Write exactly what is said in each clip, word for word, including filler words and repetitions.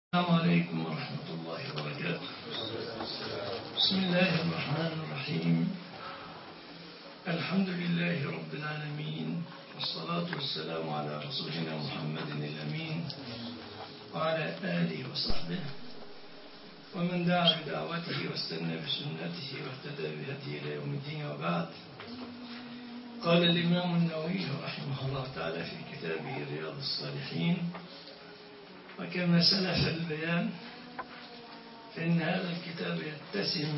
السلام عليكم ورحمة الله وبركاته. بسم الله الرحمن الرحيم. الحمد لله رب العالمين، والصلاة والسلام على رسولنا محمد الأمين وعلى آله وصحبه ومن دعا بدعوته واستنى بسنته واهتدى بهديه إلى يوم الدين، وبعد. قال الإمام النووي رحمه الله تعالى في كتابه رياض الصالحين: وكما سلف البيان فإن هذا الكتاب يتسم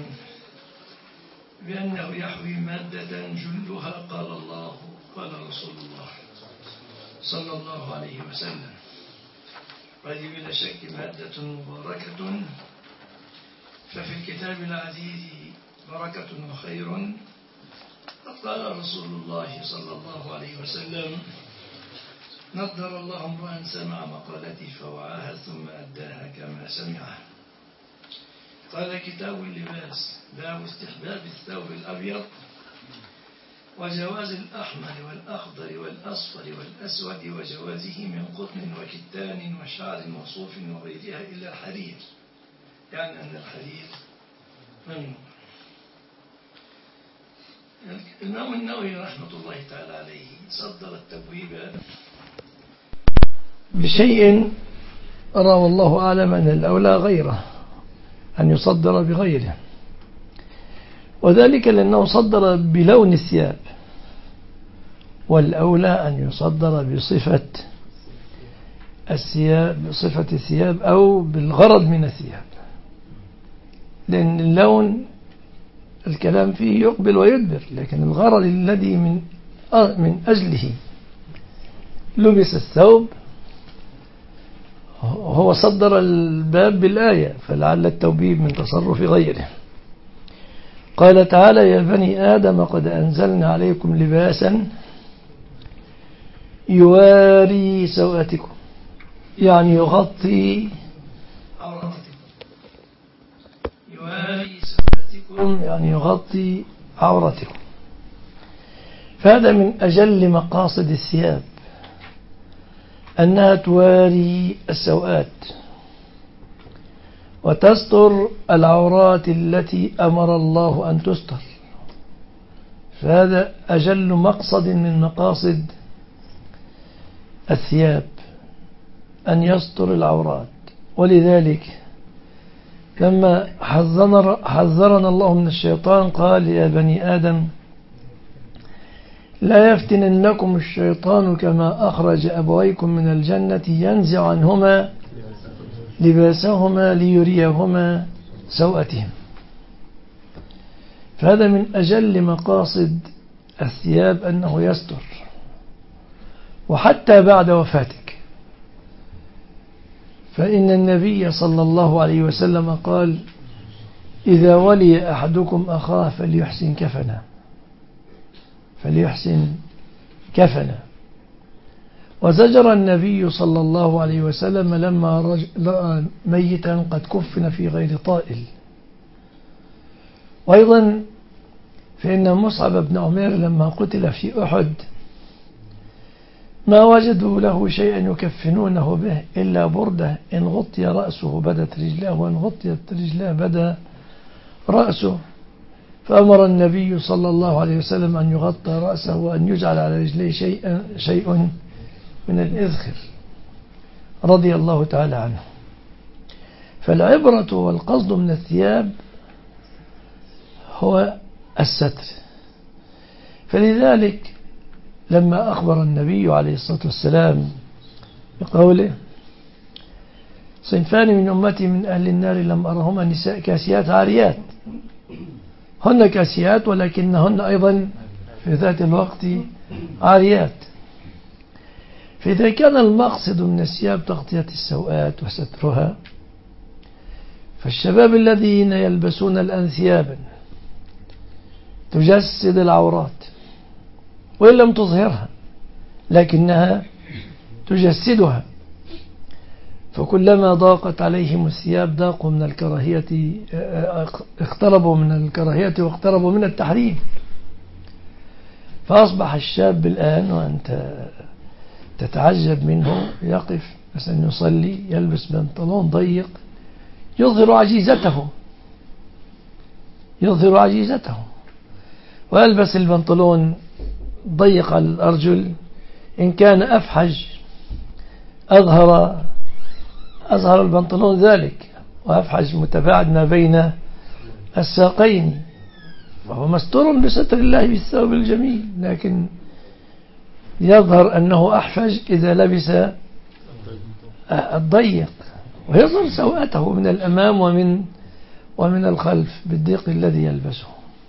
بأنه يحوي مادة جلها قال الله قال رسول الله صلى الله عليه وسلم، وهذه بلا شك مادة مباركة. ففي الكتاب العزيز بركة وخير. قال رسول الله صلى الله عليه وسلم: نضر الله امرأ سمع مقالتي فوعاها ثم أداها كما سمعها. قال: كتاب اللباس، باب استحباب الثوب الأبيض وجواز الأحمر والأخضر والأصفر والأسود وجوازه من قطن وكتان وشعر مصوف وغيرها إلا الحرير، يعني أن الحرير ممنوع. الإمام النووي رحمة الله تعالى عليه صدر التبويب بشيء أرى والله أعلم أن الأولى غيره، أن يصدر بغيره، وذلك لأنه صدر بلون الثياب، والأولى أن يصدر بصفة الثياب بصفة الثياب أو بالغرض من الثياب، لأن اللون الكلام فيه يقبل ويدبر، لكن الغرض الذي من من أجله لبس الثوب هو صدر الباب بالآية، فلعل التوبيب من تصرف غيره. قال تعالى: يا بني آدم قد أنزلنا عليكم لباسا يواري سوءاتكم، يعني يغطي عوراتكم. يواري سوءاتكم يعني يغطي عوراتكم. فهذا من أجل مقاصد الثياب، أنها تواري السوءات وتستر العورات التي أمر الله أن تستر. فهذا أجل مقصد من مقاصد الثياب، أن يستر العورات. ولذلك لما حذرنا الله من الشيطان قال: يا بني آدم لا يفتننكم الشيطان كما أخرج أبويكم من الجنة ينزع عنهما لباسهما ليريهما سوءتهم. فهذا من أجل مقاصد الثياب أنه يستر. وحتى بعد وفاتك، فإن النبي صلى الله عليه وسلم قال: إذا ولي أحدكم أخاه فليحسن كفنه فليحسن كفنه. وزجر النبي صلى الله عليه وسلم لما رأى ميتا قد كفن في غير طائل. وأيضا فإن مصعب بن عمير لما قتل في أحد ما وجدوا له شيئا يكفنونه به إلا بردة، إن غطي رأسه بدت رجلاه وإن غطيت رجلاه بدا رأسه. فأمر النبي صلى الله عليه وسلم أن يغطى رأسه وأن يجعل على رجليه شيء, شيء من الإذخر رضي الله تعالى عنه. فالعبرة والقصد من الثياب هو الستر. فلذلك لما أخبر النبي عليه الصلاة والسلام بقوله: صنفان من أمتي من أهل النار لم أرهما نساء كاسيات عاريات، هن كاسيات ولكنهن أيضا في ذات الوقت عاريات. فإذا كان المقصد من الثياب تغطية السوءات وسترها، فالشباب الذين يلبسون الآن ثيابا تجسد العورات وإن لم تظهرها لكنها تجسدها، فكلما ضاقت عليهم الثياب ضاقوا من الكراهية، اقتربوا من الكراهية واقتربوا من التحريم. فأصبح الشاب الآن وأنت تتعجب منه يقف مثلا يصلي يلبس بنطلون ضيق يظهر عجيزته يظهر عجيزته ويلبس البنطلون ضيق على الأرجل إن كان أفحج أظهر أظهر البنطلون ذلك، وأفحج متباعد ما بين الساقين، وهو مستور بستر الله بالثوب الجميل، لكن يظهر أنه أحفج إذا لبس الضيق، ويظهر سوءته من الأمام ومن ومن الخلف بالضيق الذي يلبسه.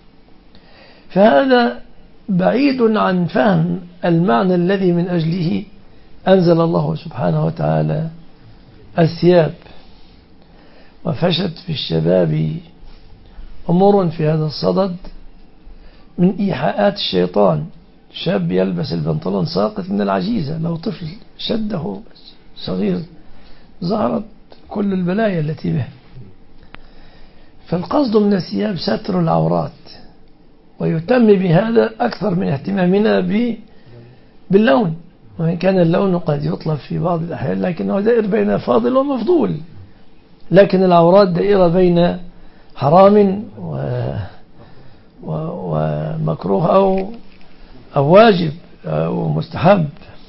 فهذا بعيد عن فهم المعنى الذي من أجله أنزل الله سبحانه وتعالى الثياب. وفشت في الشباب أمور في هذا الصدد من إيحاءات الشيطان. شاب يلبس البنطلون ساقط من العجيزة، لو طفل شده صغير ظهرت كل البلايا التي به. فالقصد من الثياب ستر العورات، ويتم بهذا أكثر من اهتمامنا باللون، وإن كان اللون قد يطلب في بعض الأحيان لكنه دائر بين فاضل ومفضول، لكن العورات دائرة بين حرام و... و... ومكروه أو... أو واجب أو مستحب.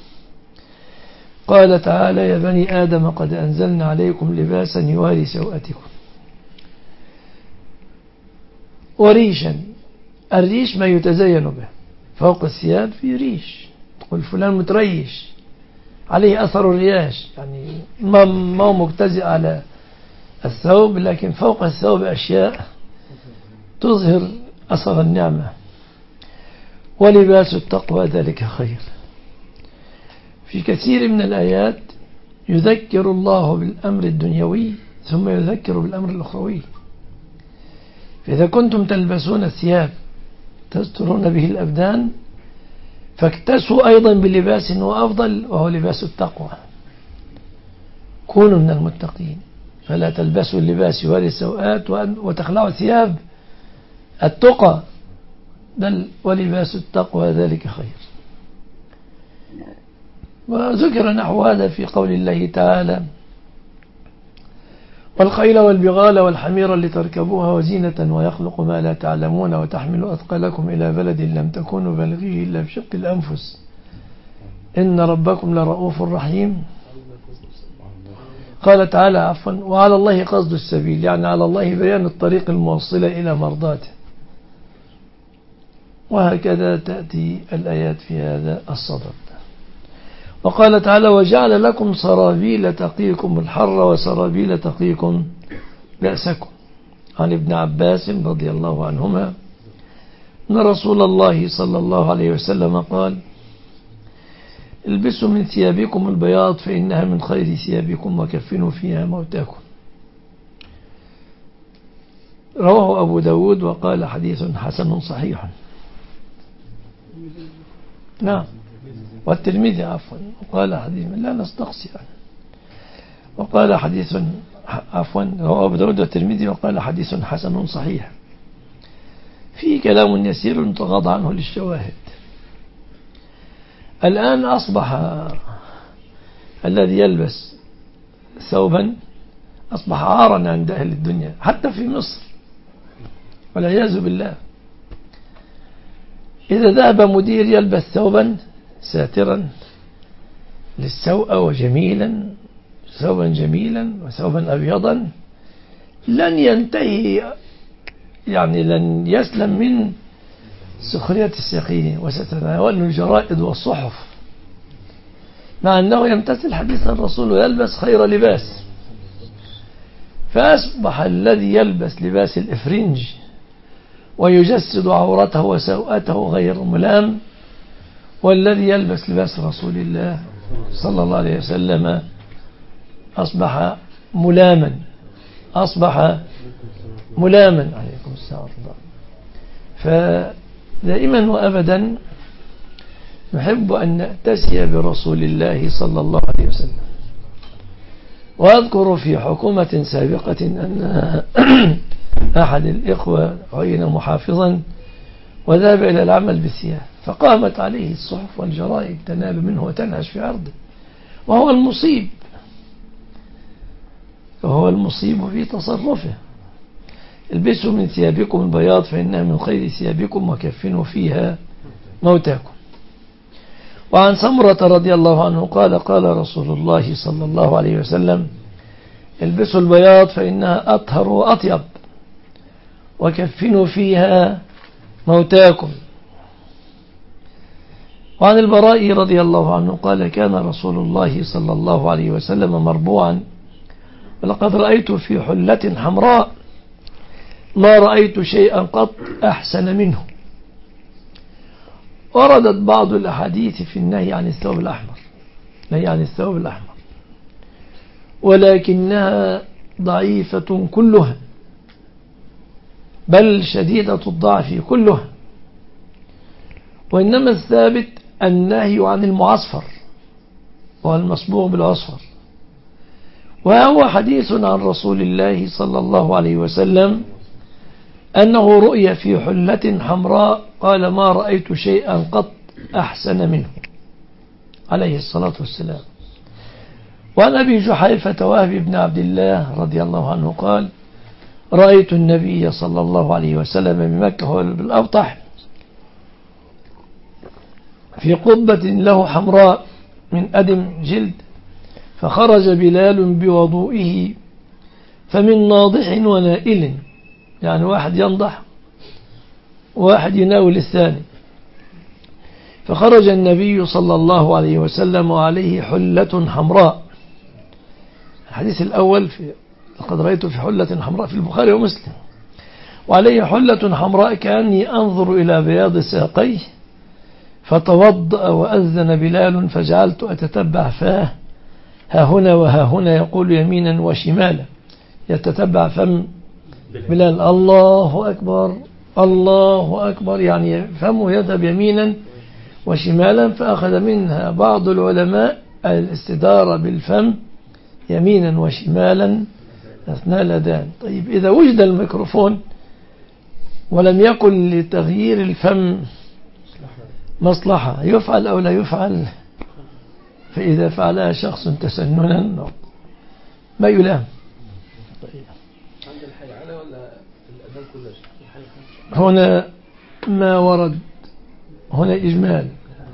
قال تعالى: يا بني آدم قد أنزلنا عليكم لباسا يواري سوءتكم وريشا. الريش ما يتزين به، فوق الثياب في ريش، تقول فلان متريش، عليه أثر الرياش، يعني ما ما هو مجتزئ على الثوب، لكن فوق الثوب أشياء تظهر أثر النعمة. ولباس التقوى ذلك خير. في كثير من الآيات يذكر الله بالأمر الدنيوي ثم يذكر بالأمر الأخروي. فإذا كنتم تلبسون الثياب تسترون به الأبدان فاكتسوا أيضا بلباس وأفضل، وهو لباس التقوى. كونوا من المتقين، فلا تلبسوا اللباس يواري السوءات وتخلعوا ثياب التقى، بل ولباس التقوى ذلك خير. وذكر نحو هذا في قول الله تعالى: والخيل والبغال والحمير لتركبوها وزينة ويخلق ما لا تعلمون وتحمل أثقالكم إلى بلد لم تكونوا بلغيه إلا بشق الأنفس إن ربكم لرؤوف رحيم. قال تعالى عفوا: وعلى الله قصد السبيل، يعني على الله بيان الطريق الموصلة إلى مرضاته. وهكذا تأتي الآيات في هذا الصدد. وقال تعالى: وجعل لكم سرابيل تقيكم الحر وسرابيل تقيكم بأسكم. عن ابن عباس رضي الله عنهما أن رسول الله صلى الله عليه وسلم قال: البسوا من ثيابكم البياض فإنها من خير ثيابكم وكفنوا فيها موتاكم. رواه أبو داود وقال حديث حسن صحيح. نعم، والترمذي عفوا وقال حديث لا نستقصي عنه، وقال حديث عفوا رواه أبو داود والترمذي وقال حديث حسن صحيح. فيه كلام يسير نتغاضى عنه للشواهد. الآن أصبح الذي يلبس ثوبا أصبح عارا عند أهل الدنيا، حتى في مصر والعياذ بالله. إذا ذهب مدير يلبس ثوبا ساترا للسوء وجميلا، ثوبا جميلا وثوبا أبيضا، لن ينتهي، يعني لن يسلم من سخرية الساقين، وستتناول الجرائد والصحف، مع أنه يمتثل حديث الرسول ويلبس خير لباس. فأصبح الذي يلبس لباس الإفرنج ويجسد عورته وسوءته غير ملام، والذي يلبس لباس رسول الله صلى الله عليه وسلم أصبح ملاما أصبح ملاما عليكم السلام. فدائما وأبدا نحب أن نأتسي برسول الله صلى الله عليه وسلم. وأذكر في حكومة سابقة أن أحد الإخوة عين محافظا وذهب إلى العمل بالثياب، فقامت عليه الصحف والجرائد تنال منه وتنهش في عرضه، وهو المصيب فهو المصيب في تصرفه. البسوا من ثيابكم البياض فإنها من خير ثيابكم وكفنوا فيها موتاكم. وعن سمرة رضي الله عنه قال قال رسول الله صلى الله عليه وسلم البسوا البياض فإنها أطهر وأطيب وكفنوا فيها موتاكم. وعن البراء رضي الله عنه قال كان رسول الله صلى الله عليه وسلم مربوعا ولقد رأيت في حلة حمراء ما رأيت شيئا قط أحسن منه. وردت بعض الأحاديث في النهي عن الثوب الأحمر نهي عن الثوب الأحمر ولكنها ضعيفة كلها بل شديدة الضعف كلها. وإنما الثابت النهي عن المعصفر والمصبوغ بالعصفر. وهو حديث عن رسول الله صلى الله عليه وسلم أنه رؤي في حلة حمراء قال ما رأيت شيئا قط أحسن منه عليه الصلاة والسلام. وعن أبي جحيفة وهب بن عبد الله رضي الله عنه قال رأيت النبي صلى الله عليه وسلم بمكة بالأبطح في قبة له حمراء من أدم جلد فخرج بلال بوضوئه فمن ناضح ونائل يعني واحد ينضح واحد يناول الثاني. فخرج النبي صلى الله عليه وسلم وعليه حلة حمراء. الحديث الأول في لقد رأيت في حلة حمراء في البخاري ومسلم وعليه حلة حمراء كأني أنظر إلى بياض ساقيه فتوضأ وأذن بلال فجعلت أتتبع فاه ها هنا وها هنا يقول يمينا وشمالا يتتبع فم بلال الله أكبر الله أكبر يعني فمه يذهب يمينا وشمالا. فأخذ منها بعض العلماء الاستدارة بالفم يمينا وشمالا أثناء الأذان. طيب إذا وجد الميكروفون ولم يكن لتغيير الفم مصلحة يفعل أو لا يفعل؟ فإذا فعلها شخص تسننا ما يلام. هنا ما ورد هنا إجمال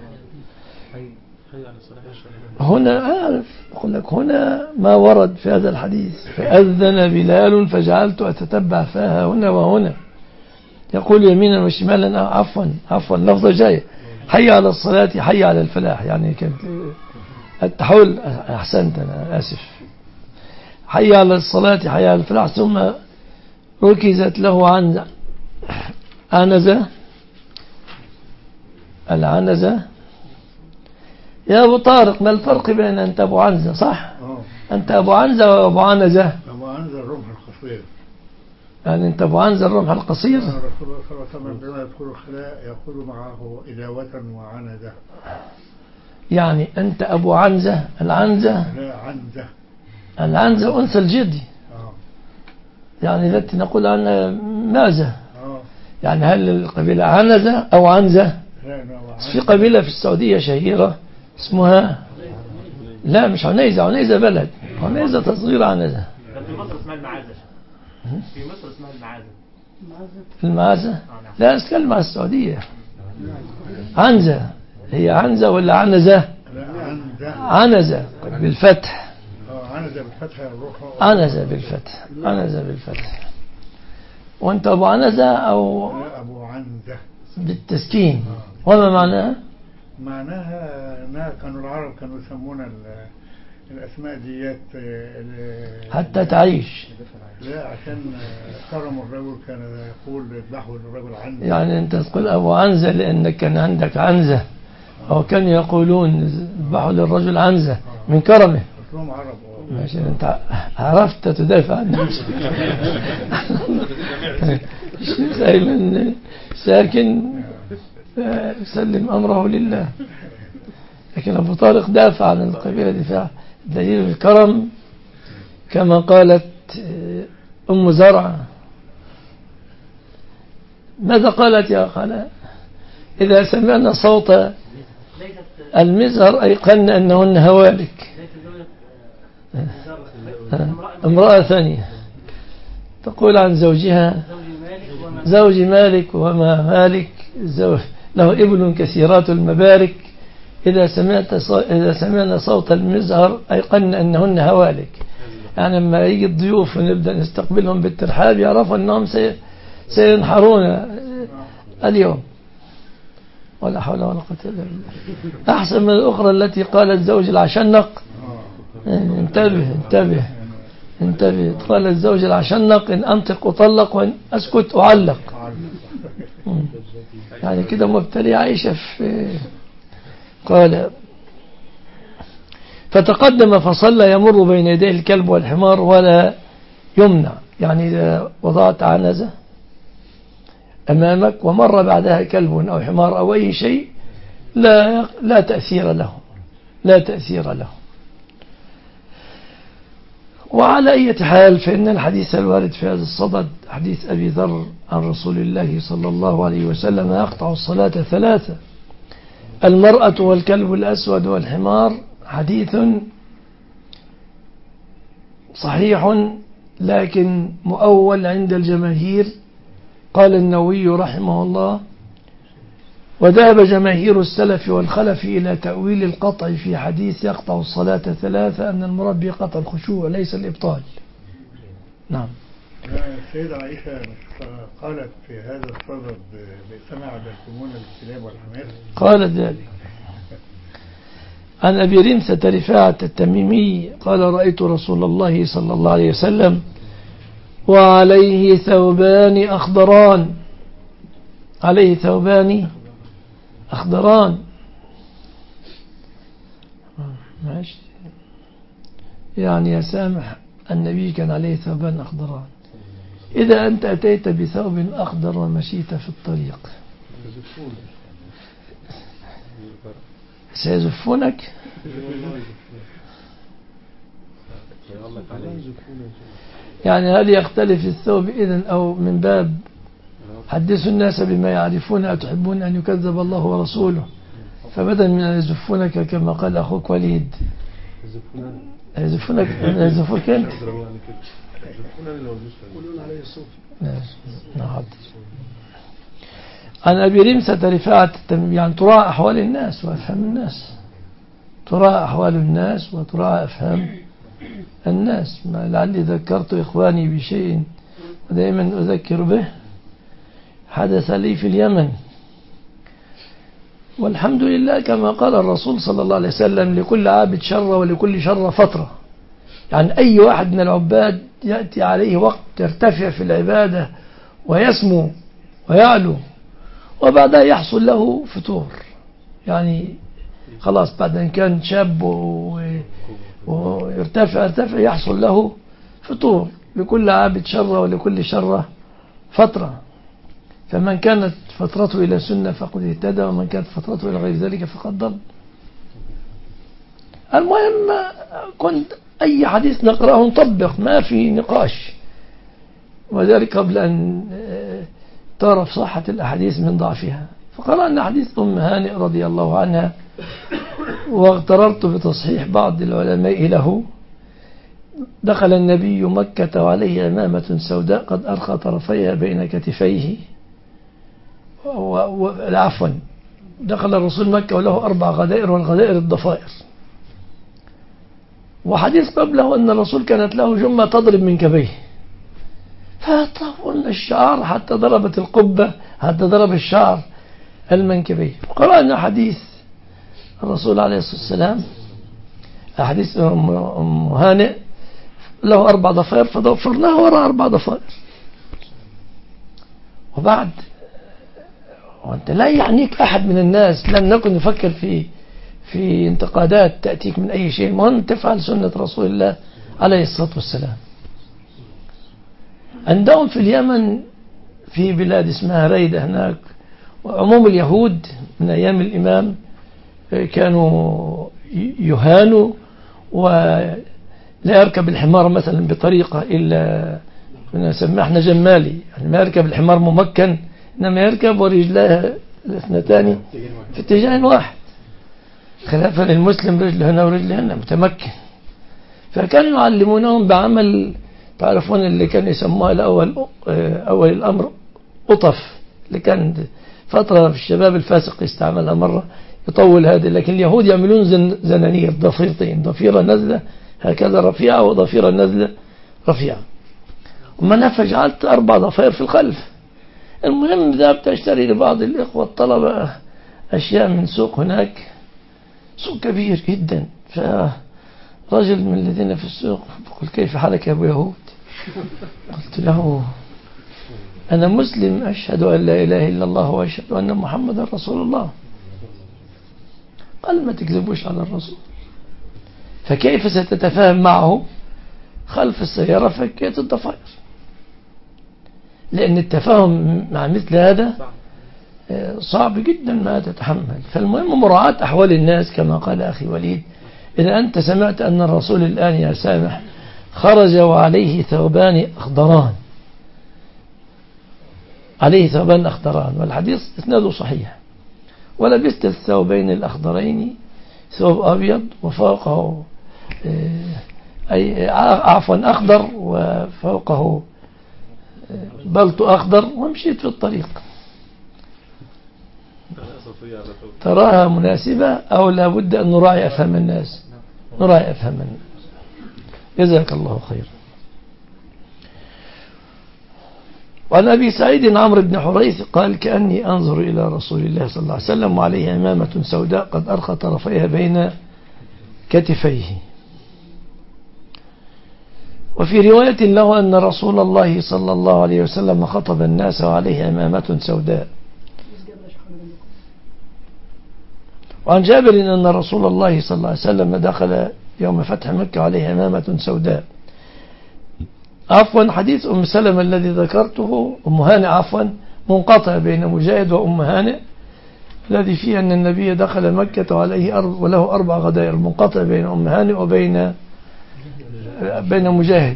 هنا أعرف أقول لك هنا ما ورد في هذا الحديث فأذن بلال فجعلت أتتبع فاها هنا وهنا يقول يمينا وشمالا عفوا عفوا لفظة جاية حي على الصلاة حي على الفلاح يعني كانت التحول أحسنت أنا آسف حي على الصلاة حي على الفلاح ثم ركزت له عن عنزة العنزة. يا أبو طارق ما الفرق بين أنت أبو عنزة صح أوه. أنت أبو عنزة وأبو عنزة أبو عنزة الرمح القصير يعني أنت أبو عنزة الرمح القصير. رسول الله صلى الله عليه وسلم عندما يدخل الخلاء يأخذ معه إداوة وعنزة يعني أنت أبو عنزة العنزة لا عنزة العنزة أنثى الجدي أوه. يعني التي نقول عنها مازة أوه. يعني هل القبيلة عنزة أو عنزة؟ في قبيلة في السعودية شهيرة اسمها لا مش عنيزة عنيزة بلد عنيزة تصغير عنزة في مصر اسمها المعازة في مصر اسمها المعازة المعازة لا أتكلم عن السعودية عنزة هي عنزة ولا عنزة عنزة بالفتح عنزة بالفتح عنزة بالفتح عنزة بالفتح. وانت أبو عنزة أو أبو عنزة بالتسكين وما معناها؟ معناها كانوا العرب كانوا يسمون الأسماء ديات حتى تعيش لا عشان كرموا الرجل كان يقول اذبحوا للرجل عنزة يعني أنت تقول أبو عنزة لأنك كان عندك عنزة أو كانوا يقولون اذبحوا للرجل عنزة من كرمه أصلهم عرب ماشي أنت عرفت تدافع عن نفسك سايمن ساكن سلم أمره لله. لكن أبو طارق دافع عن القبيلة دفاع دليل الكرم كما قالت أم زرع ماذا قالت يا خلاء إذا سمعنا صوت المزهر أيقنا أنهن هوالك امرأة ثانية تقول عن زوجها زوج مالك وما مالك زوج له ابن كثيرات المبارك إذا سمعت إذا سمعنا صوت المزهر أيقن أنهن هوالك. يعني لما يجي الضيوف ونبدأ نستقبلهم بالترحاب يعرفوا أنهم سينحرون اليوم. ولا حول ولا قوة إلا بالله. أحسن من الأخرى التي قالت زوج العشنق. انتبه انتبه انتبه قال الزوج العشنق إن أنطق أطلق وإن أسكت أعلق. يعني كده مبتلي عايشة في. قال فتقدم فصلى يمر بين يديه الكلب والحمار ولا يمنع. يعني إذا وضعت عنزة أمامك ومر بعدها كلب أو حمار أو أي شيء لا لا تأثير له لا تأثير له. وعلى أي حال فإن الحديث الوارد في هذا الصدد حديث أبي ذر عن رسول الله صلى الله عليه وسلم يقطع الصلاة ثلاثة: المرأة والكلب الأسود والحمار، حديث صحيح لكن مؤول عند الجماهير. قال النووي رحمه الله: وذهب جماهير السلف والخلف إلى تأويل القطع في حديث يقطع الصلاة ثلاثة أن المراد بقطع الخشوع ليس الإبطال. نعم. السيدة عائشة قالت في هذا الصدد بئسما عدلتمون الكلاب والحمار. قالت ذلك. عن أبي رمثة رفاعة التميمي قال: رأيت رسول الله صلى الله عليه وسلم وعليه ثوبان أخضران عليه ثوبان أخضران ماشي. يعني يا سامح النبي كان عليه ثوبان أخضران. إذا أنت أتيت بثوب أخضر ومشيت في الطريق سيزفونك. يعني هل يختلف الثوب إذن أو من باب حدثوا الناس بما يعرفون أتحبون أن يكذب الله ورسوله، فبدل من أن يزفونك كما قال أخوك وليد يزفونك يزفونك أنت. عن أبي رمثة رفاعة يعني تراعى أحوال الناس وأفهام الناس، تراعى أحوال الناس وتراعى أفهام الناس. لعلي ذكرت إخواني بشيء ودائما أذكر به حدث لي في اليمن، والحمد لله كما قال الرسول صلى الله عليه وسلم: لكل عابد شر ولكل شر فترة. يعني أي واحد من العباد يأتي عليه وقت يرتفع في العبادة ويسمو ويعلو وبعدها يحصل له فتور. يعني خلاص بعد أن كان شاب ويرتفع يرتفع يحصل له فتور. لكل عابد شر ولكل شر فترة، فمن كانت فترته إلى سنة فقد اهتدى ومن كانت فترته إلى غير ذلك فقد ضل. المهم كنت أي حديث نقرأه نطبق ما في نقاش، وذلك قبل أن تعرف صحة الأحاديث من ضعفها. فقرأنا حديث أم هانئ رضي الله عنها واغتررت بتصحيح بعض العلماء له: دخل النبي مكة وعليه عمامة سوداء قد أرخى طرفيها بين كتفيه. عفوا دخل الرسول مكة وله أربع غدائر والغدائر الضفائر. وحديث قبله أن الرسول كانت له جمة تضرب من كبيه، فطولنا الشعر حتى ضربت القبة حتى ضرب الشعر المنكبيه. قرأنا حديث الرسول عليه الصلاة والسلام حديث أم هانئ له أربع ضفائر فضفرناه وراء أربع ضفائر. وبعد وأنت لا يعنيك أحد من الناس، لم نكن نفكر في في انتقادات تأتيك من أي شيء، المهم تفعل سنة رسول الله عليه الصلاة والسلام. عندهم في اليمن في بلاد اسمها ريدة هناك، وعموم اليهود من أيام الإمام كانوا يهانوا ولا يركب الحمار مثلا بطريقة إلا نسميه احنا جمالي، يعني ما يركب الحمار ممكن، إنما يركب ورجلاه الاثنتان في اتجاه واحد، خلافا للمسلم رجل هنا ورجل هنا متمكن. فكانوا يعلمونهم بعمل، تعرفون اللي كان يسموها الأول أول الأمر قطف، اللي كان فترة في الشباب الفاسق يستعملها مرة يطول هذه، لكن اليهود يعملون زن زنانير ضفيرتين، ضفيرة نزلة هكذا رفيعة وضفيرة نزلة رفيعة، وما أنا فجعلت أربع ضفائر في الخلف. المهم ذهبت أشتري لبعض الإخوة الطلبة أشياء من سوق هناك، سوق كبير جدا، فرجل من الذين في السوق يقول كيف حالك يا أبو يهود؟ قلت له أنا مسلم أشهد أن لا إله إلا الله وأشهد أن محمد رسول الله. قال ما تكذبوش على الرسول. فكيف ستتفاهم معه خلف السيارة فكيت الضفائر؟ لأن التفاهم مع مثل هذا صعب جدا ما تتحمل. فالمهم مراعاة أحوال الناس كما قال أخي وليد. إذا أنت سمعت أن الرسول الآن يا سامح خرج وعليه ثوبان أخضران، عليه ثوبان أخضران، والحديث إسناده صحيح، ولبست الثوبين الأخضرين ثوب أبيض وفوقه أي عفوا أخضر وفوقه بلط أخضر، ومشيت في الطريق. تراها مناسبة أو لابد أن نراعي أفهم الناس؟ نراعي أفهم الناس. جزاك الله خير. وعن أبي سعيد عمرو بن حريث قال كأني أنظر إلى رسول الله صلى الله عليه وسلم وعليه عمامة سوداء قد أرخى طرفيها بين كتفيه. وفي رواية له أن رسول الله صلى الله عليه وسلم خطب الناس وعليه عمامة سوداء. وعن جابر أن رسول الله صلى الله عليه وسلم دخل يوم فتح مكة عليه عمامة سوداء. عفوا حديث أم سلمة الذي ذكرته أم هانئ عفوا منقطع بين مجاهد وأم هانئ الذي فيه أن النبي دخل مكة وعليه أرب وله أربع غدائر، منقطع بين أم هانئ وبين بين مجاهد.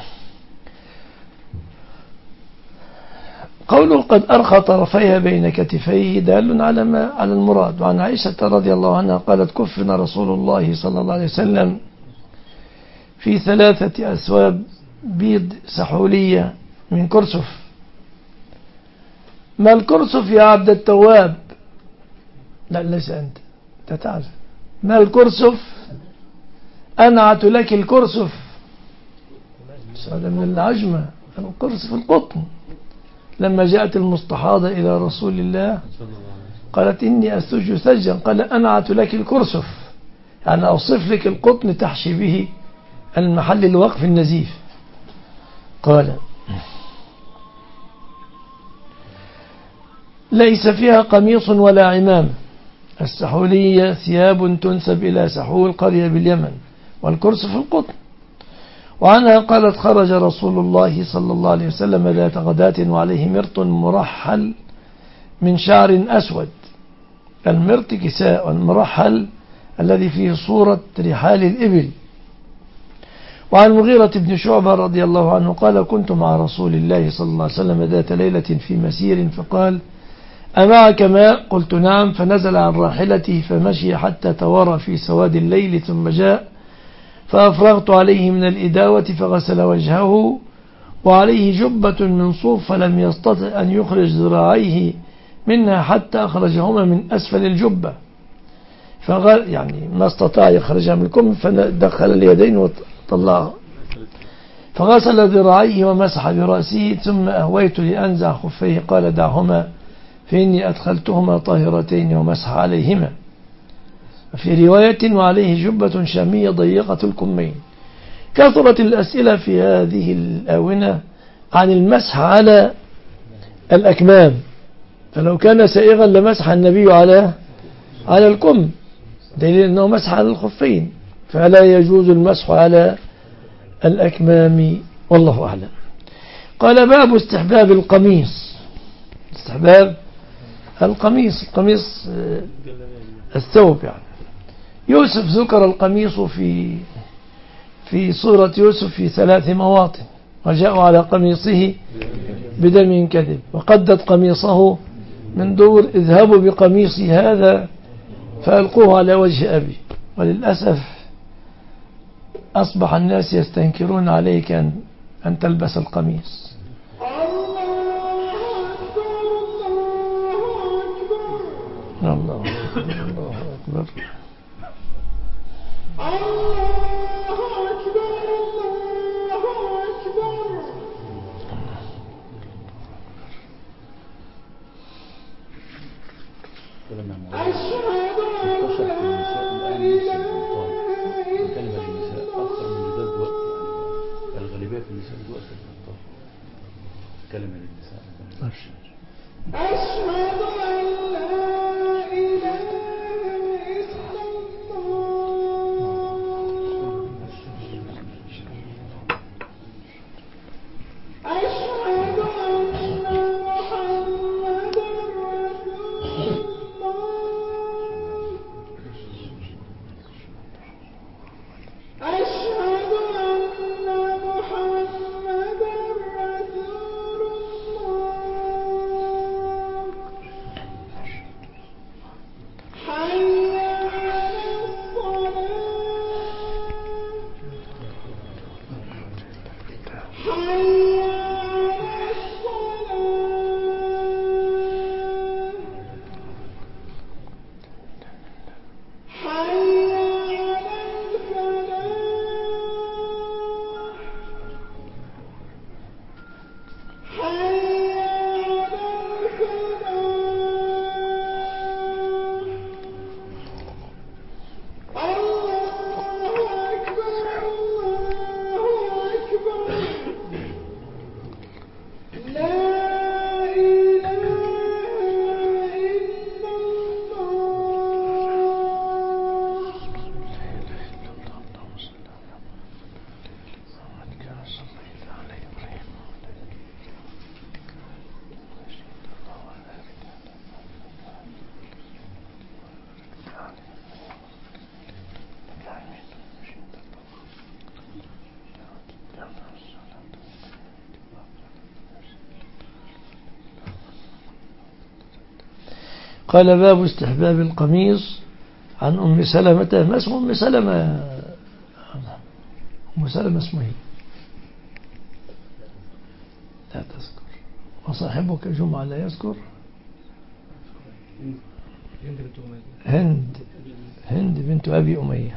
قوله قد أرخى طرفيها بين كتفيه دال على ما على المراد. وعن عائشة رضي الله عنها قالت كفن رسول الله صلى الله عليه وسلم في ثلاثة أثواب بيض سحولية من كرسف. ما الكرسف يا عبد التواب؟ لا ليس أنت أنت تعرف ما الكرسف؟ أنعت لك الكرسف، هذا من العجمة. الكرسف القطن. لما جاءت المستحاضة إلى رسول الله قالت إني أستج ثجا، قال أنعت لك الكرسف، يعني أوصف لك القطن تحشي به المحل الوقف النزيف. قال ليس فيها قميص ولا عمام. السحولية ثياب تنسب إلى سحول قرية باليمن، والكرسف القطن. وعنها قالت خرج رسول الله صلى الله عليه وسلم ذات غداة وعليه مرط مرحل من شعر أسود. المرط كساء، والمرحل الذي فيه صورة رحال الإبل. وعن مغيرة بن شعبة رضي الله عنه قال كنت مع رسول الله صلى الله عليه وسلم ذات ليلة في مسير فقال أمعك ماء؟ قلت نعم. فنزل عن راحلته فمشي حتى توارى في سواد الليل، ثم جاء فأفرغت عليه من الإداوة فغسل وجهه وعليه جبة من صوف فلم يستطع أن يخرج ذراعيه منها حتى أخرجهما من أسفل الجبة، فغل يعني ما استطاع يخرجها من الكم، فدخل اليدين وطلعها، فغسل ذراعيه ومسح برأسه ثم أهويت لأنزع خفيه قال دعهما فإني أدخلتهما طاهرتين ومسح عليهما. في رواية وعليه جبة شامية ضيقة الكمين. كثرت الأسئلة في هذه الآونة عن المسح على الأكمام، فلو كان سائغا لمسح النبي على على الكم، دليل أنه مسح على الخفين، فلا يجوز المسح على الأكمام والله أعلم. قال باب استحباب القميص. استحباب القميص، القميص الثوب يعني. يوسف ذكر القميص في في سورة يوسف في ثلاث مواطن، وجاءوا على قميصه بدم كذب وقدت قميصه من دور اذهبوا بقميصي هذا فألقوه على وجه أبي. وللأسف أصبح الناس يستنكرون عليك أن, أن تلبس القميص. الله أكبر الله أكبر الغالبية في النساء دلوقتي كلمة للنساء. أشهد أن لا إله إلا الله أشهد أن محمدا رسول الله أشهد أن محمدا رسول الله حي على الصلاة حي على الصلاة حي على الفلاح حي على الفلاح الله أكبر الله أكبر لا إله إلا الله قال باب استحباب القميص. عن أم سلمة. ما اسم أم سلمة؟ أم سلمة اسمه إيه؟ لا تذكر. وصاحبك جمعة لا يذكر. هند هند بنت أبي أمية.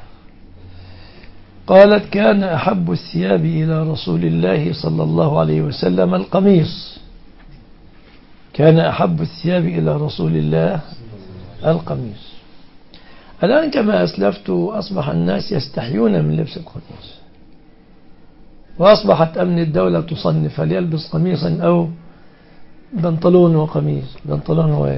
قالت كان أحب الثياب إلى رسول الله صلى الله عليه وسلم القميص. كان أحب الثياب إلى رسول الله القميص. الآن كما أسلفت أصبح الناس يستحيون من لبس القميص، وأصبحت أمن الدولة تصنف هل يلبس قميصا أو بنطلون وقميص بنطلون و...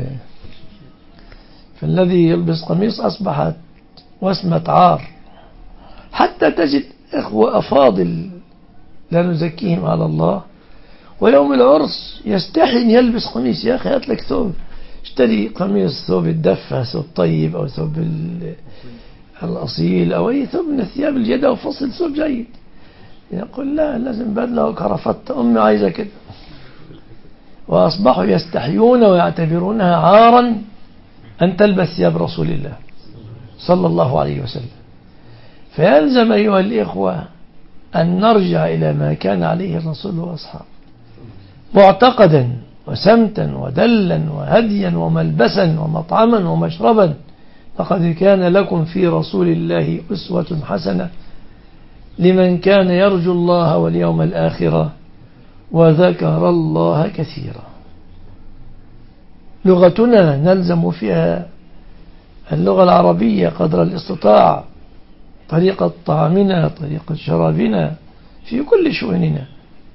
فالذي يلبس قميص أصبحت وسمة عار. حتى تجد إخوة أفاضل لا نزكيهم على الله ويوم العرس يستحي أن يلبس قميص. يا أخي هات لك ثوب، اشتري قميص ثوب الدفة، ثوب طيب، أو ثوب الأصيل، أو أي ثوب من الثياب الجيدة وفصل ثوب جيد. يقول لا، لازم بدلة وكرافت. أمي عايزة كده. وأصبحوا يستحيون ويعتبرونها عارا أن تلبس ثياب رسول الله صلى الله عليه وسلم. فيلزم أيها الإخوة أن نرجع إلى ما كان عليه الرسول وأصحابه معتقدا وسمتا ودلا وهديا وملبسا ومطعما ومشربا. لقد كان لكم في رسول الله أسوة حسنة لمن كان يرجو الله واليوم الآخر وذكر الله كثيرا. لغتنا نلزم فيها اللغة العربية قدر الاستطاع، طريقة طعامنا، طريقة شرابنا، في كل شؤوننا.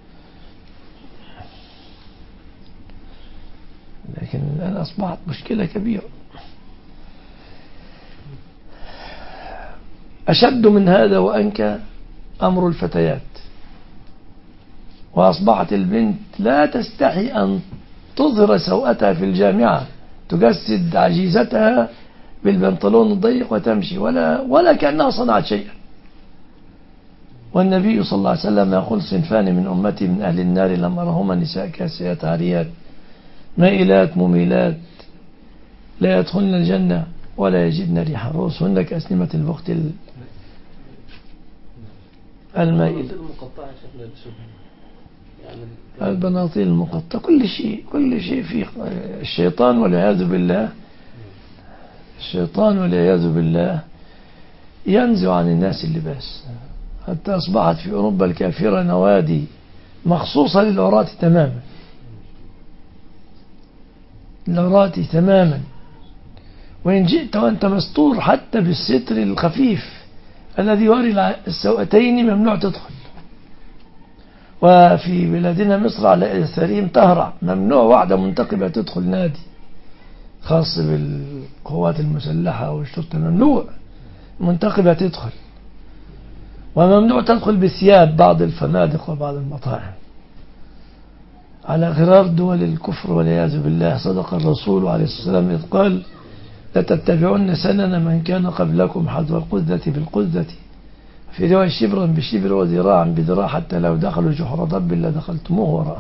لكن الآن أصبحت مشكلة كبيرة. أشد من هذا وأنكى أمر الفتيات. وأصبحت البنت لا تستحي أن تظهر سوءتها في الجامعة، تجسد عجيزتها بالبنطلون الضيق وتمشي ولا ولا كأنها صنعت شيئا. والنبي صلى الله عليه وسلم يقول صنفان من أمتي من أهل النار لم أرهما نساء كاسيات عاريات مائلات مميلات لا يدخلن الجنة ولا يجدن ريح رؤوسهن كأسنمة البخت المائل، المقطعة شكلها الشبه يعني البناطيل المقطعة، كل شيء كل شيء فيه. الشيطان والعياذ بالله الشيطان والعياذ بالله ينزع عن الناس اللباس، حتى أصبحت في أوروبا الكافرة نوادي مخصوصة للعراة تماما، العراة تماما. وإن جئت وأنت مستور حتى بالستر الخفيف الذي يواري السوأتين ممنوع تدخل. وفي بلادنا مصر على إثارهم تهرع، ممنوع واحدة منتقبة تدخل نادي خاص بالقوات المسلحة والشرطة، ممنوع منتقبة تدخل. وممنوع تدخل بثياب بعض الفنادق وبعض المطاعم على غرار دول الكفر والعياذ بالله. صدق الرسول عليه الصلاة والسلام إذ قال: لتتبعن سنن من كان قبلكم حذو القذة بالقذة، في رواية شبرا بشبر وذراعا بذراع، حتى لو دخلوا جحر ضب لدخلتموه وراءه.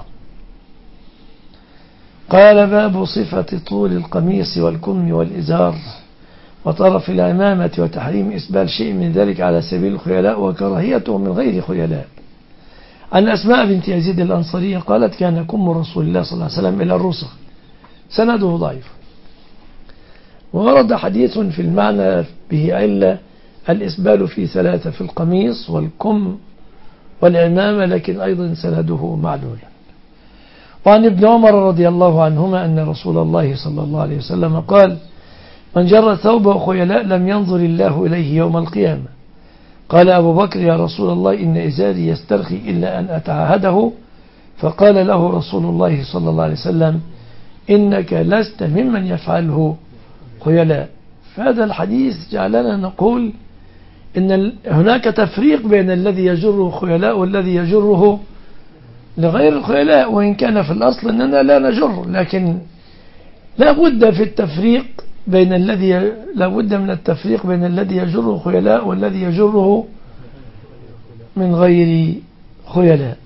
قال: باب صفة طول القميص والكم والإزار وطرف العمامة وتحريم إسبال شيء من ذلك على سبيل الخيلاء وكراهيته من غير خيلاء. عن أسماء بنت يزيد الأنصارية قالت: كان كم رسول الله صلى الله عليه وسلم إلى الرسغ، سنده ضعيف. وورد حديث في المعنى به علة: الإسبال في ثلاثة، في القميص والكم والعمامة، لكن أيضا سنده معلول. وعن ابن عمر رضي الله عنهما أن رسول الله صلى الله عليه وسلم قال: من جر ثوبه خيلاء لم ينظر الله إليه يوم القيامة. قال أبو بكر: يا رسول الله إن إزاري يسترخي إلا أن أتعهده. فقال له رسول الله صلى الله عليه وسلم: إنك لست ممن يفعله خيلاء. فهذا الحديث جعلنا نقول إن هناك تفريق بين الذي يجره خيلاء والذي يجره لغير الخيلاء، وإن كان في الأصل أننا لا نجر، لكن لا بد في التفريق بين الذي لا بد من التفريق بين الذي يجره خيلاء والذي يجره من غير خيلاء.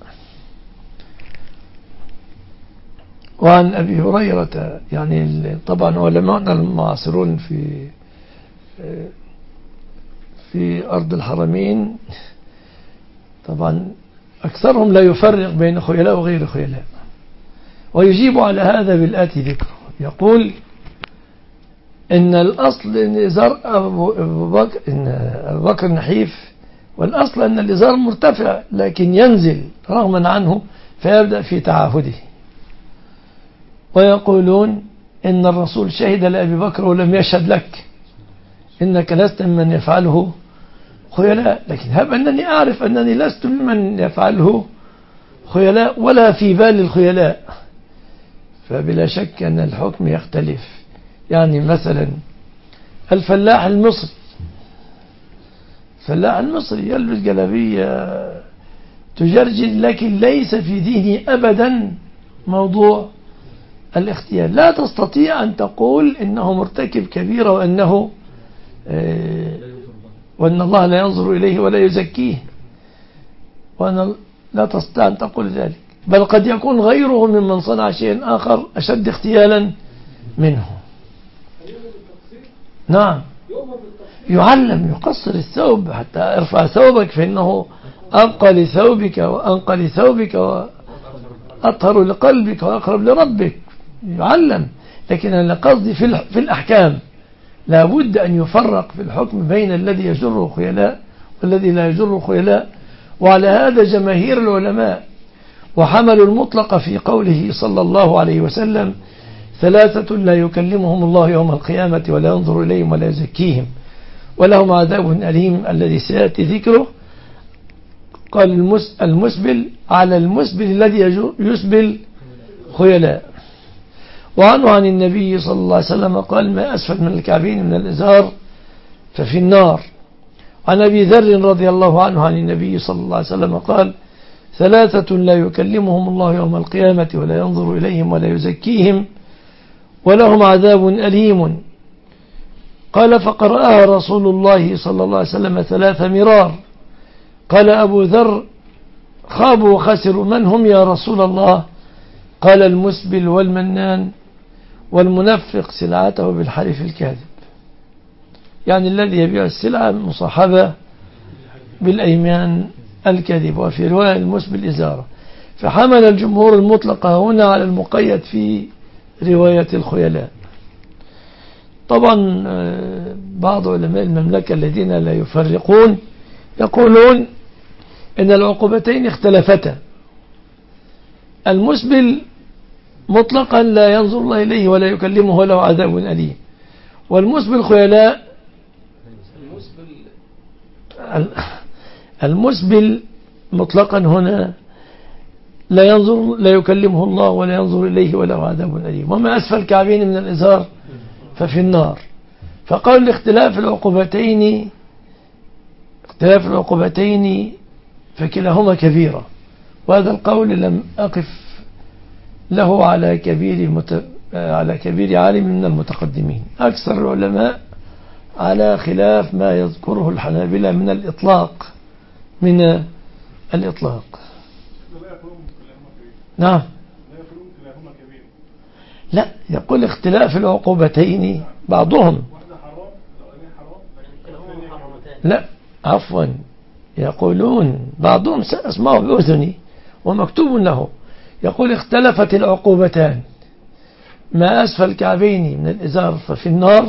وعن أبي هريرة، يعني طبعا علماءنا المعاصرون في في أرض الحرمين طبعا أكثرهم لا يفرق بين خيلاء وغير خيلاء، ويجيب على هذا بالآتي ذكره. يقول إن الأصل إن إزار أبو بكر إن أبو بكر نحيف، والأصل أن الإزار مرتفع لكن ينزل رغما عنه فيبدأ في تعاهده. ويقولون إن الرسول شهد لأبي بكر ولم يشهد لك، إنك لست ممن يفعله خيلاء. لكن هب أنني أعرف أنني لست ممن يفعله خيلاء ولا في بال الخيلاء، فبلا شك أن الحكم يختلف. يعني مثلا الفلاح المصري الفلاح المصري يلبس جلابية تجرجل، لكن ليس في ذهنه أبدا موضوع الاختيار. لا تستطيع أن تقول إنه مرتكب كبيرة وأنه آه وأن الله لا ينظر إليه ولا يزكيه، وأن لا تستطيع أن تقول ذلك، بل قد يكون غيره ممن صنع شيئا آخر أشد اختيالا منه. نعم، يعلم يقصر الثوب حتى ارفع ثوبك فإنه أبقى لثوبك وأنقى لثوبك وأطهر لقلبك وأقرب لربك، يعلم. لكن أنا قصدي في في الأحكام لا بد أن يفرق في الحكم بين الذي يجره خيلاء والذي لا يجره خيلاء. وعلى هذا جماهير العلماء، وحملوا المطلق في قوله صلى الله عليه وسلم: ثلاثة لا يكلمهم الله يوم القيامة ولا ينظر إليهم ولا يزكيهم ولهم عذاب أليم، الذي سيأتي ذكره. قال المسبل على المسبل الذي يسبل خيلاء. وعنه عن النبي صلى الله عليه وسلم قال: ما أسفل من الكعبين من الإزار ففي النار. عن أبي ذر رضي الله عنه عن النبي صلى الله عليه وسلم قال: ثلاثة لا يكلمهم الله يوم القيامة ولا ينظر إليهم ولا يزكيهم ولهم عذاب أليم. قال: فقرأها رسول الله صلى الله عليه وسلم ثلاث مرار. قال أبو ذر: خابوا وخسروا، من هم يا رسول الله؟ قال: المسبل والمنان والمنفق سلعته بالحلف الكاذب. يعني الذي يبيع السلعة مصاحبة بالأيمان الكذب، وفي رواية المسبل إزارة. فحمل الجمهور المطلقة هنا على المقيد في رواية الخيلاء. طبعا بعض علماء المملكة الذين لا يفرقون يقولون إن العقوبتين اختلفتا. المسبل مطلقا لا ينظر الله إليه ولا يكلمه وله عذاب أليم، والمسبل خيلاء المسبل مطلقا هنا لا ينظر لا يكلمه الله ولا ينظر إليه وله عذاب أليم، وما أسفل الكعبين من الإزار ففي النار. فقال اختلاف العقوبتين اختلاف العقوبتين فكلاهما كبيرة، وهذا القول لم أقف له على كبير مت... على كبير عالم من المتقدمين. أكثر العلماء على خلاف ما يذكره الحنابلة من الإطلاق من الإطلاق. نعم، لا، يقول اختلاف العقوبتين بعضهم لا عفوا يقولون بعضهم سأسمعه بأذني ومكتوب له، يقول اختلفت العقوبتان، ما أسفل الكعبين من الإزار ففي النار.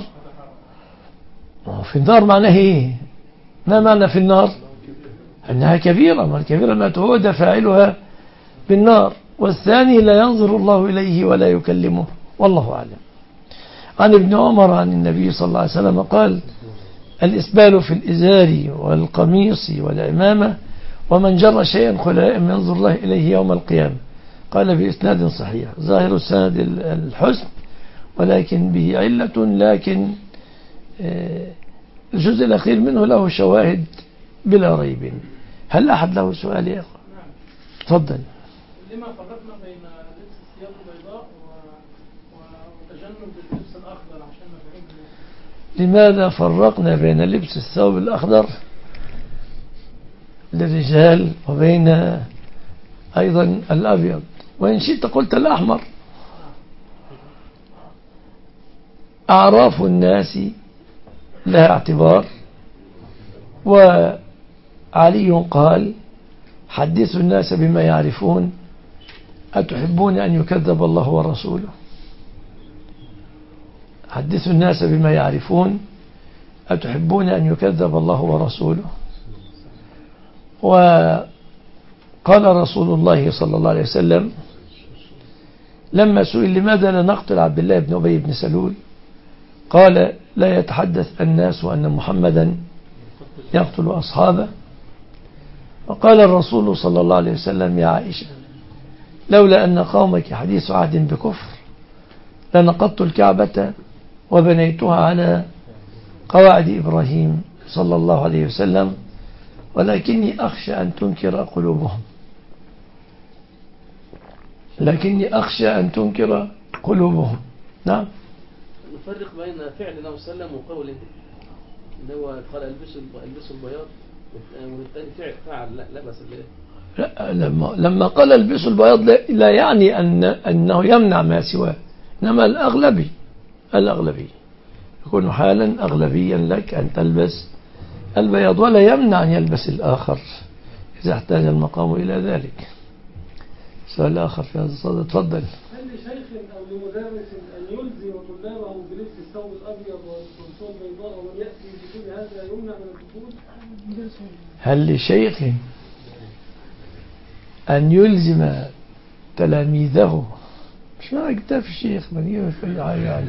في النار معناه إيه؟ ما معنى في النار؟ أنها كبيرة، ما الكبيرة ما تعود فاعلها بالنار. والثاني لا ينظر الله إليه ولا يكلمه، والله أعلم. عن ابن عمر عن النبي صلى الله عليه وسلم قال: الإسبال في الإزار والقميص والعمامة، ومن جر شيئا خلاء ينظر الله إليه يوم القيامة. قال بإسناد صحيح، ظاهر السند الحسن ولكن به علة، لكن الجزء الأخير منه له شواهد بلا ريب. هل أحد له سؤال يا أخوة؟ تفضل. لما فرقنا بين لبس الثياب البيضاء وتجنب اللبس الأخضر عشان ما لماذا فرقنا بين لبس الثوب الأخضر للرجال وبين أيضا الأبيض، وإن شئت قلت الأحمر؟ أعراف الناس لها اعتبار، وعلي قال: حدثوا الناس بما يعرفون، أتحبون أن يكذب الله ورسوله؟ حدثوا الناس بما يعرفون، أتحبون أن يكذب الله ورسوله؟ وقال رسول الله صلى الله عليه وسلم لما سئل لماذا لا نقتل عبد الله بن أبي بن سلول، قال: لا يتحدث الناس أن محمدا يقتل أصحابه. وقال الرسول صلى الله عليه وسلم: يا عائشة، لولا أن قومك حديث عهد بكفر لنقضت الكعبة وبنيتها على قواعد إبراهيم صلى الله عليه وسلم، ولكني أخشى أن تنكر قلوبهم لكني أخشى أن تنكر قلوبهم. نعم. نفرق بين فعل النبي صلى الله عليه وسلم وقوله، اللي هو قال البسوا البسوا البياض، والثاني فعل فعل لبس الليل. لا، لما لما قال البسوا البياض لا يعني أن أنه يمنع ما سواه، إنما الأغلبي الأغلبي يكون حالا أغلبيا لك أن تلبس البياض، ولا يمنع أن يلبس الآخر إذا احتاج المقام إلى ذلك. سؤال آخر في هذا الصدد، تفضل. هل لشيخ أو لمدرس أن يلزم طلابه بلبس الثوب الأبيض والقمصان البيضاء ومن يأتي بدون هذا يمنع من الدخول؟ هل لشيخ أن يلزم تلاميذه، مش معنى كتاب الشيخ من يفعل يعني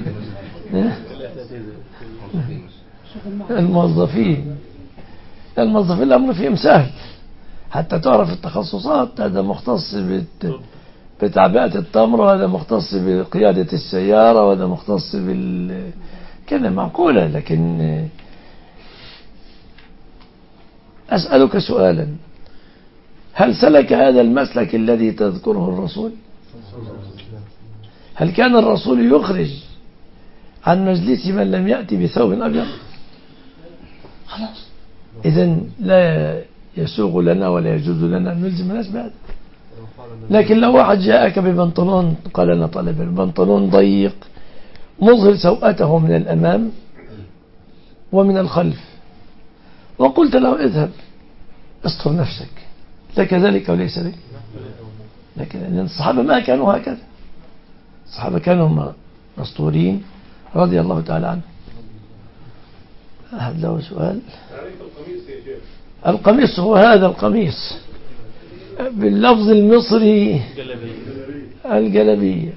الموظفين الموظفين الأمر فيهم سهل حتى تعرف التخصصات، هذا مختص بتعبئة التمر، وهذا مختص بقيادة السيارة، وهذا مختص بال كده معقولة. لكن أسألك سؤالا، هل سلك هذا المسلك الذي تذكره الرسول؟ هل كان الرسول يخرج عن مجلس من لم يأتي بثوب أبيض؟ خلاص، إذن لا يسوغ لنا ولا يجوز لنا أن نلزم الناس بهذا. لكن لو واحد جاءك ببنطلون، قال أنا طالب البنطلون ضيق مظهر سوءته من الأمام ومن الخلف، وقلت له اذهب استر نفسك، لك ذلك وليس لك؟ لكن الصحابة ما كانوا هكذا. الصحابة كانوا مسطورين رضي الله تعالى عنهم. أحد له سؤال؟ القميص هو هذا القميص باللفظ المصري الجلبية.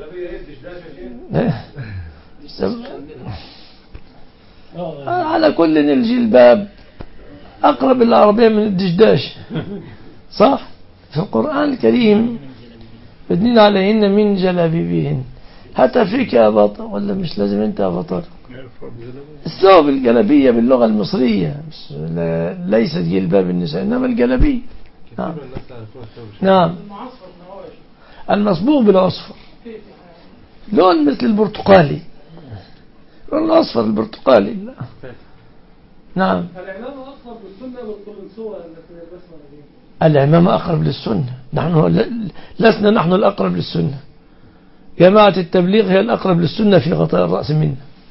على كل الجلباب أقرب العربية من الدشداش، صح؟ في القرآن الكريم بدين عليهن من جلابيبهن. حتى فيك يا بطل ولا مش لازم انت يا بطل؟ الثوب الجلبية باللغة المصرية ليست جلباب النساء إنما الجلبية. نعم نعم المصبوغ بالأصفر، لون مثل البرتقالي، لون الأصفر البرتقالي. نعم العمامة أقرب للسنة والقرنسوة التي نلبسها اليوم. العمامة أقرب للسنة، نحن لسنا نحن الأقرب للسنة. جماعة التبليغ هي الأقرب للسنة في غطاء الرأس منا.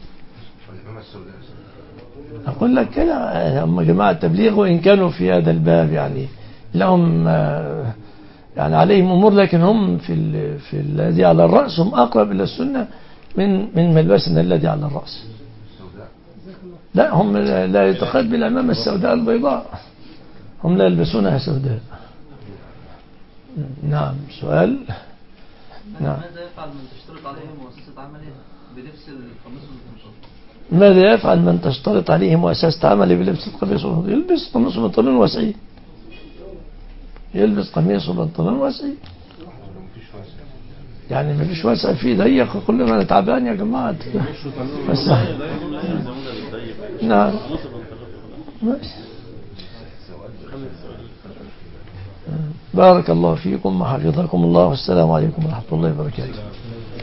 أقول لك كده، هم جماعة التبليغ وإن كانوا في هذا الباب يعني لهم يعني عليهم أمور، لكن هم في ال في الذي على الرأس هم أقرب إلى السنة من من ملبسنا الذي على الرأس. لا هم لا يتقاد بالعمامة السوداء البيضاء، هم لا يلبسونها سوداء. نعم سؤال. نعم ماذا يفعل من تشترط عليه مؤسسة عمله بلبس القميص والبنطلون؟ ماذا يفعل من تشترط عليه مؤسسة عمله بلبس القميص والبنطلون؟ يلبس قميص وبنطلون واسعين، يلبس قميص وبنطلون واسعين. يعني ما فيش واسع فيه ضيق، كل ما تعبان يا جماعة بس. نعم بارك الله فيكم وحفظكم الله، والسلام عليكم ورحمة الله وبركاته.